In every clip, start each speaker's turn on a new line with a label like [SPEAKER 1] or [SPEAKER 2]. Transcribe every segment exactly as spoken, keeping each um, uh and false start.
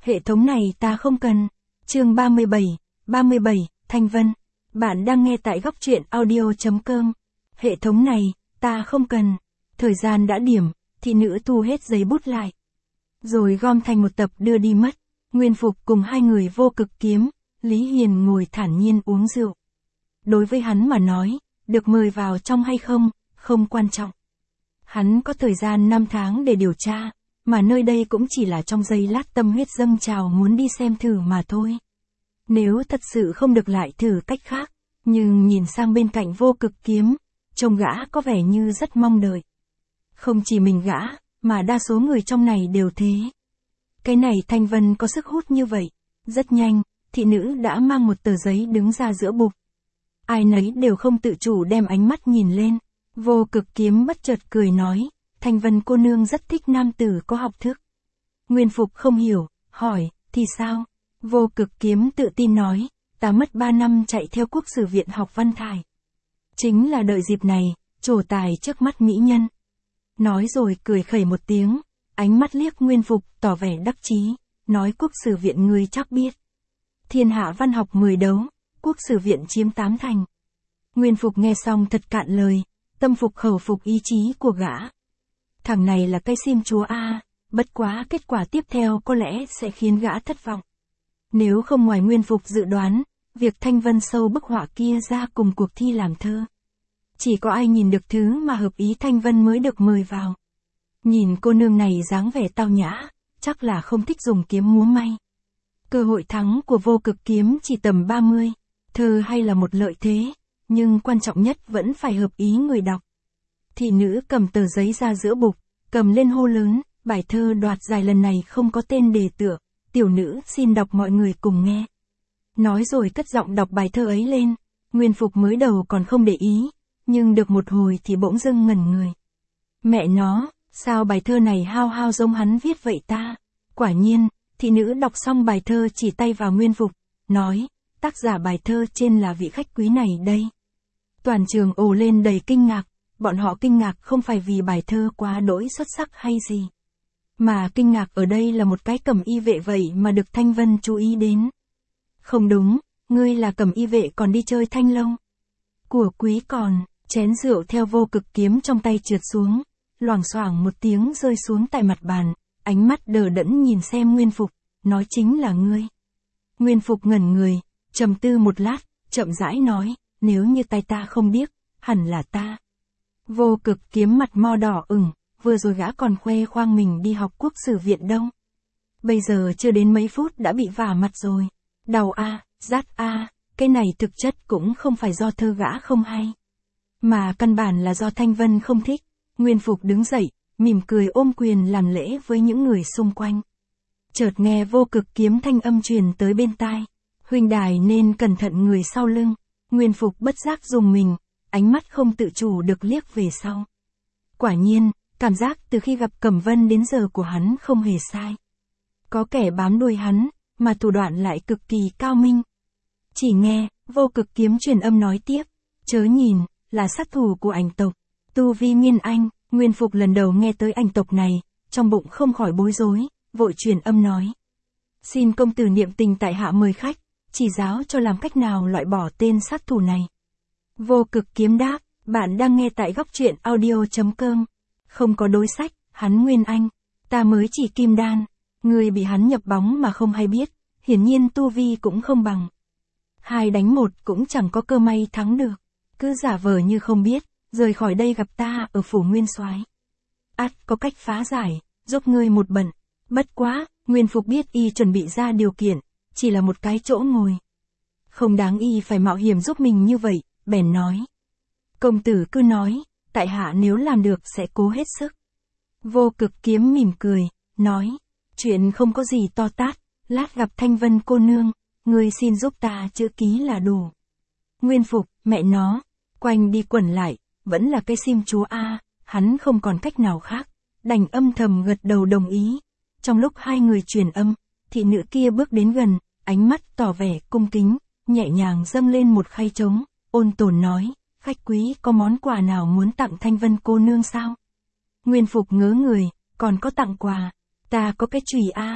[SPEAKER 1] Hệ thống này ta không cần. Chương ba mươi bảy, ba mươi bảy, Thanh Vân. Bạn đang nghe tại góc truyện audio chấm com. Hệ thống này, ta không cần. Thời gian đã điểm, thị nữ thu hết giấy bút lại. Rồi gom thành một tập đưa đi mất. Nguyên Phục cùng hai người Vô Cực Kiếm, Lý Hiền ngồi thản nhiên uống rượu. Đối với hắn mà nói, được mời vào trong hay không, không quan trọng. Hắn có thời gian năm tháng để điều tra, mà nơi đây cũng chỉ là trong giây lát tâm huyết dâng trào muốn đi xem thử mà thôi. Nếu thật sự không được lại thử cách khác, nhưng nhìn sang bên cạnh Vô Cực Kiếm, trông gã có vẻ như rất mong đợi. Không chỉ mình gã, mà đa số người trong này đều thế. Cái này Thanh Vân có sức hút như vậy. Rất nhanh, thị nữ đã mang một tờ giấy đứng ra giữa bục. Ai nấy đều không tự chủ đem ánh mắt nhìn lên. Vô Cực Kiếm bất chợt cười nói, Thanh Vân cô nương rất thích nam tử có học thức. Nguyên Phục không hiểu, hỏi, thì sao? Vô Cực Kiếm tự tin nói, ta mất ba năm chạy theo Quốc Sử Viện học văn thải. Chính là đợi dịp này, trổ tài trước mắt mỹ nhân. Nói rồi cười khẩy một tiếng, ánh mắt liếc Nguyên Phục tỏ vẻ đắc chí, nói Quốc Sử Viện ngươi chắc biết. Thiên hạ văn học mười đấu, Quốc Sử Viện chiếm tám thành. Nguyên Phục nghe xong thật cạn lời, tâm phục khẩu phục ý chí của gã. Thằng này là cây sim chúa A, bất quá kết quả tiếp theo có lẽ sẽ khiến gã thất vọng. Nếu không ngoài Nguyên Phục dự đoán, việc Thanh Vân sâu bức họa kia ra cùng cuộc thi làm thơ. Chỉ có ai nhìn được thứ mà hợp ý Thanh Vân mới được mời vào. Nhìn cô nương này dáng vẻ tao nhã, chắc là không thích dùng kiếm múa may. Cơ hội thắng của Vô Cực Kiếm chỉ tầm ba mươi, thơ hay là một lợi thế, nhưng quan trọng nhất vẫn phải hợp ý người đọc. Thị nữ cầm tờ giấy ra giữa bục, cầm lên hô lớn, bài thơ đoạt giải lần này không có tên đề tựa, tiểu nữ xin đọc mọi người cùng nghe. Nói rồi cất giọng đọc bài thơ ấy lên, Nguyên Phục mới đầu còn không để ý, nhưng được một hồi thì bỗng dưng ngẩn người. Mẹ nó, sao bài thơ này hao hao giống hắn viết vậy ta? Quả nhiên, thị nữ đọc xong bài thơ chỉ tay vào Nguyên Phục, nói, tác giả bài thơ trên là vị khách quý này đây. Toàn trường ồ lên đầy kinh ngạc, bọn họ kinh ngạc không phải vì bài thơ quá đỗi xuất sắc hay gì. Mà kinh ngạc ở đây là một cái cẩm y vệ vậy mà được Thanh Vân chú ý đến. Không đúng, ngươi là cẩm y vệ còn đi chơi thanh long. Của quý còn, chén rượu theo Vô Cực Kiếm trong tay trượt xuống, loảng xoảng một tiếng rơi xuống tại mặt bàn, ánh mắt đờ đẫn nhìn xem Nguyên Phục, nói chính là ngươi. Nguyên Phục ngẩn người, trầm tư một lát, chậm rãi nói, nếu như tay ta không biết, hẳn là ta. Vô Cực Kiếm mặt mo đỏ ửng, vừa rồi gã còn khoe khoang mình đi học Quốc Sử Viện đâu. Bây giờ chưa đến mấy phút đã bị vả mặt rồi. Đau a, rát a, cái này thực chất cũng không phải do thơ gã không hay. Mà căn bản là do Thanh Vân không thích. Nguyên Phục đứng dậy, mỉm cười ôm quyền làm lễ với những người xung quanh. Chợt nghe Vô Cực Kiếm thanh âm truyền tới bên tai. Huynh đài nên cẩn thận người sau lưng. Nguyên Phục bất giác dùng mình, ánh mắt không tự chủ được liếc về sau. Quả nhiên, cảm giác từ khi gặp Cẩm Vân đến giờ của hắn không hề sai. Có kẻ bám đuôi hắn, mà thủ đoạn lại cực kỳ cao minh. Chỉ nghe, Vô Cực Kiếm truyền âm nói tiếp, chớ nhìn, là sát thủ của ảnh tộc, tu vi Nguyên Anh. Nguyên Phục lần đầu nghe tới ảnh tộc này, trong bụng không khỏi bối rối, vội truyền âm nói. Xin công tử niệm tình tại hạ mời khách, chỉ giáo cho làm cách nào loại bỏ tên sát thủ này. Vô Cực Kiếm đáp, bạn đang nghe tại góc truyện audio chấm com. Không có đối sách, hắn Nguyên Anh, ta mới chỉ kim đan, người bị hắn nhập bóng mà không hay biết, hiển nhiên tu vi cũng không bằng. Hai đánh một cũng chẳng có cơ may thắng được, cứ giả vờ như không biết, rời khỏi đây gặp ta ở phủ Nguyên Soái. Ắt có cách phá giải, giúp ngươi một bận. Bất quá, Nguyên Phục biết y chuẩn bị ra điều kiện, chỉ là một cái chỗ ngồi. Không đáng y phải mạo hiểm giúp mình như vậy, bèn nói. Công tử cứ nói, tại hạ nếu làm được sẽ cố hết sức. Vô Cực Kiếm mỉm cười, nói, chuyện không có gì to tát, lát gặp Thanh Vân cô nương, ngươi xin giúp ta chữ ký là đủ. Nguyên Phục, mẹ nó, quanh đi quẩn lại, vẫn là cái sim chúa A, hắn không còn cách nào khác, đành âm thầm gật đầu đồng ý. Trong lúc hai người truyền âm, thị nữ kia bước đến gần, ánh mắt tỏ vẻ cung kính, nhẹ nhàng dâng lên một khay trống, ôn tồn nói, khách quý có món quà nào muốn tặng Thanh Vân cô nương sao? Nguyên Phục ngớ người, còn có tặng quà, ta có cái chùy A,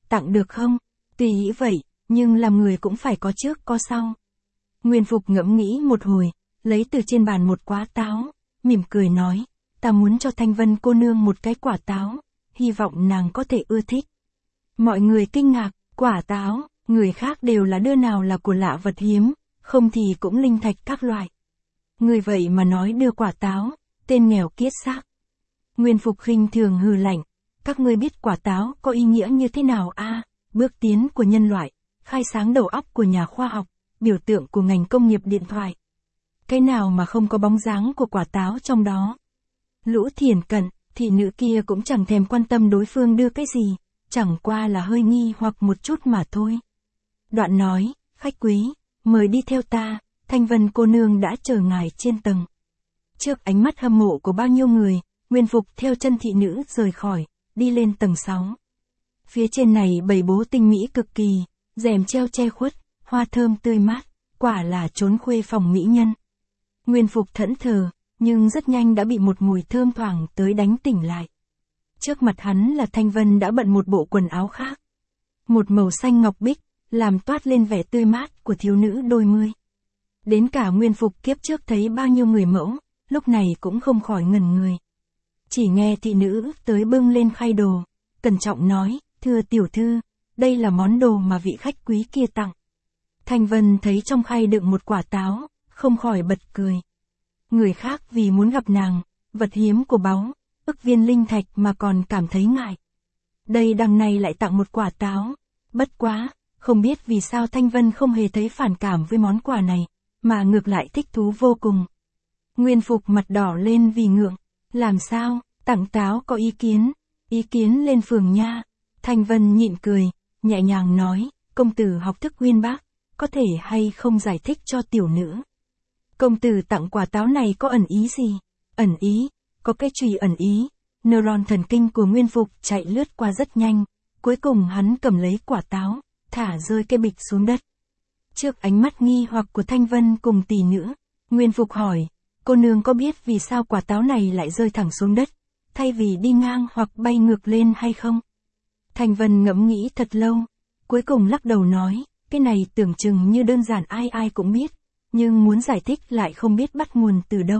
[SPEAKER 1] tặng được không? Tùy ý vậy, nhưng làm người cũng phải có trước có sau. Nguyên Phục ngẫm nghĩ một hồi, lấy từ trên bàn một quả táo, mỉm cười nói, ta muốn cho Thanh Vân cô nương một cái quả táo, hy vọng nàng có thể ưa thích. Mọi người kinh ngạc, quả táo, người khác đều là đưa nào là của lạ vật hiếm, không thì cũng linh thạch các loại. Người vậy mà nói đưa quả táo, tên nghèo kiết xác. Nguyên Phục khinh thường hừ lạnh, các ngươi biết quả táo có ý nghĩa như thế nào a? À, bước tiến của nhân loại, khai sáng đầu óc của nhà khoa học, biểu tượng của ngành công nghiệp điện thoại. Cái nào mà không có bóng dáng của quả táo trong đó? Lũ thiển cận, thị nữ kia cũng chẳng thèm quan tâm đối phương đưa cái gì, chẳng qua là hơi nghi hoặc một chút mà thôi. Đoạn nói, khách quý, mời đi theo ta, Thanh Vân cô nương đã chờ ngài trên tầng. Trước ánh mắt hâm mộ của bao nhiêu người, Nguyên Phục theo chân thị nữ rời khỏi, đi lên tầng sáu. Phía trên này bày bố tinh mỹ cực kỳ, rèm treo che khuất, hoa thơm tươi mát, quả là trốn khuê phòng mỹ nhân. Nguyên Phục thẫn thờ, nhưng rất nhanh đã bị một mùi thơm thoảng tới đánh tỉnh lại. Trước mặt hắn là Thanh Vân đã bận một bộ quần áo khác. Một màu xanh ngọc bích, làm toát lên vẻ tươi mát của thiếu nữ đôi mươi. Đến cả Nguyên Phục kiếp trước thấy bao nhiêu người mẫu, lúc này cũng không khỏi ngẩn người. Chỉ nghe thị nữ tới bưng lên khay đồ, cẩn trọng nói, thưa tiểu thư, đây là món đồ mà vị khách quý kia tặng. Thanh Vân thấy trong khay đựng một quả táo, không khỏi bật cười. Người khác vì muốn gặp nàng, vật hiếm của báu, ức viên linh thạch mà còn cảm thấy ngại. Đây đằng này lại tặng một quả táo, bất quá, không biết vì sao Thanh Vân không hề thấy phản cảm với món quà này, mà ngược lại thích thú vô cùng. Nguyên Phục mặt đỏ lên vì ngượng, làm sao, tặng táo có ý kiến, ý kiến lên phường nha. Thanh Vân nhịn cười, nhẹ nhàng nói, công tử học thức uyên bác, có thể hay không giải thích cho tiểu nữ. Công tử tặng quả táo này có ẩn ý gì? Ẩn ý, có cái chùy ẩn ý. Neuron thần kinh của Nguyên Phục chạy lướt qua rất nhanh, cuối cùng hắn cầm lấy quả táo, thả rơi cái bịch xuống đất. Trước ánh mắt nghi hoặc của Thanh Vân cùng tỷ nữ, Nguyên Phục hỏi, cô nương có biết vì sao quả táo này lại rơi thẳng xuống đất, thay vì đi ngang hoặc bay ngược lên hay không? Thanh Vân ngẫm nghĩ thật lâu, cuối cùng lắc đầu nói, cái này tưởng chừng như đơn giản ai ai cũng biết, nhưng muốn giải thích lại không biết bắt nguồn từ đâu.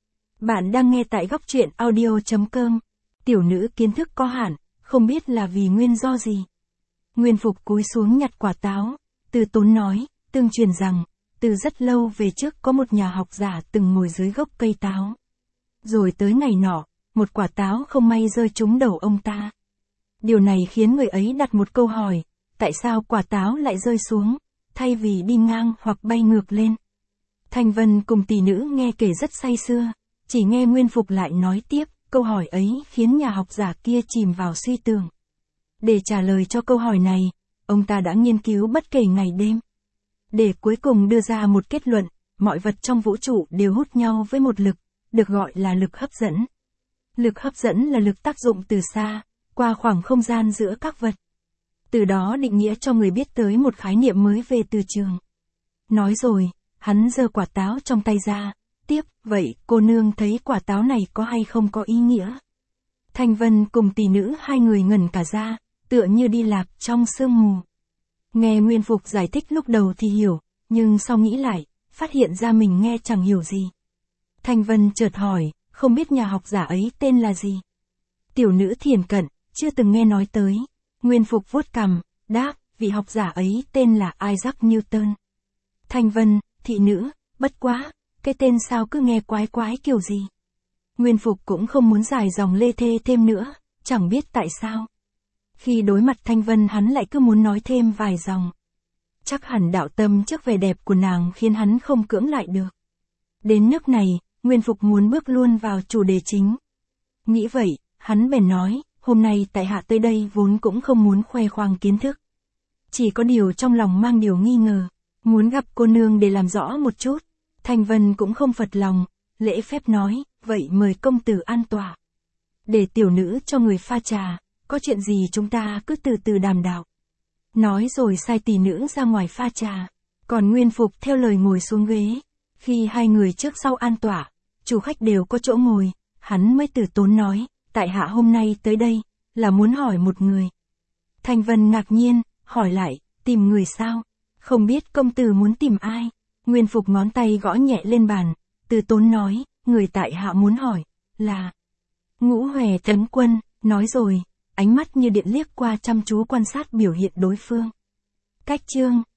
[SPEAKER 1] Bạn đang nghe tại góc truyện audio chấm com, tiểu nữ kiến thức có hạn, không biết là vì nguyên do gì. Nguyên Phục cúi xuống nhặt quả táo, từ tốn nói, tương truyền rằng, từ rất lâu về trước có một nhà học giả từng ngồi dưới gốc cây táo. Rồi tới ngày nọ, một quả táo không may rơi trúng đầu ông ta. Điều này khiến người ấy đặt một câu hỏi, tại sao quả táo lại rơi xuống, thay vì đi ngang hoặc bay ngược lên. Thanh Vân cùng tỷ nữ nghe kể rất say sưa, chỉ nghe Nguyên Phục lại nói tiếp, câu hỏi ấy khiến nhà học giả kia chìm vào suy tưởng. Để trả lời cho câu hỏi này, ông ta đã nghiên cứu bất kể ngày đêm. Để cuối cùng đưa ra một kết luận, mọi vật trong vũ trụ đều hút nhau với một lực, được gọi là lực hấp dẫn. Lực hấp dẫn là lực tác dụng từ xa, qua khoảng không gian giữa các vật. Từ đó định nghĩa cho người biết tới một khái niệm mới về từ trường. Nói rồi, hắn giơ quả táo trong tay ra, tiếp, vậy cô nương thấy quả táo này có hay không có ý nghĩa? Thanh Vân cùng tỷ nữ hai người ngẩn cả ra, tựa như đi lạc trong sương mù. Nghe Nguyên Phục giải thích lúc đầu thì hiểu, nhưng sau nghĩ lại, phát hiện ra mình nghe chẳng hiểu gì. Thanh Vân chợt hỏi, không biết nhà học giả ấy tên là gì? Tiểu nữ thiển cận, chưa từng nghe nói tới. Nguyên Phục vuốt cằm, đáp, vị học giả ấy tên là Isaac Newton. Thanh Vân, thị nữ, bất quá, cái tên sao cứ nghe quái quái kiểu gì? Nguyên Phục cũng không muốn dài dòng lê thê thêm nữa, chẳng biết tại sao. Khi đối mặt Thanh Vân hắn lại cứ muốn nói thêm vài dòng. Chắc hẳn đạo tâm trước vẻ đẹp của nàng khiến hắn không cưỡng lại được. Đến nước này, Nguyên Phục muốn bước luôn vào chủ đề chính. Nghĩ vậy, hắn bèn nói, hôm nay tại hạ tới đây vốn cũng không muốn khoe khoang kiến thức. Chỉ có điều trong lòng mang điều nghi ngờ, muốn gặp cô nương để làm rõ một chút. Thanh Vân cũng không phật lòng, lễ phép nói, vậy mời công tử an tọa. Để tiểu nữ cho người pha trà, có chuyện gì chúng ta cứ từ từ đàm đạo. Nói rồi sai tỷ nữ ra ngoài pha trà, còn Nguyên Phục theo lời ngồi xuống ghế. Khi hai người trước sau an tọa, chủ khách đều có chỗ ngồi, hắn mới từ tốn nói, tại hạ hôm nay tới đây, là muốn hỏi một người. Thanh Vân ngạc nhiên, hỏi lại, tìm người sao? Không biết công tử muốn tìm ai? Nguyên Phục ngón tay gõ nhẹ lên bàn, từ tốn nói, người tại hạ muốn hỏi, là Ngũ Hòe Tấn Quân, nói rồi, ánh mắt như điện liếc qua chăm chú quan sát biểu hiện đối phương. Cách chương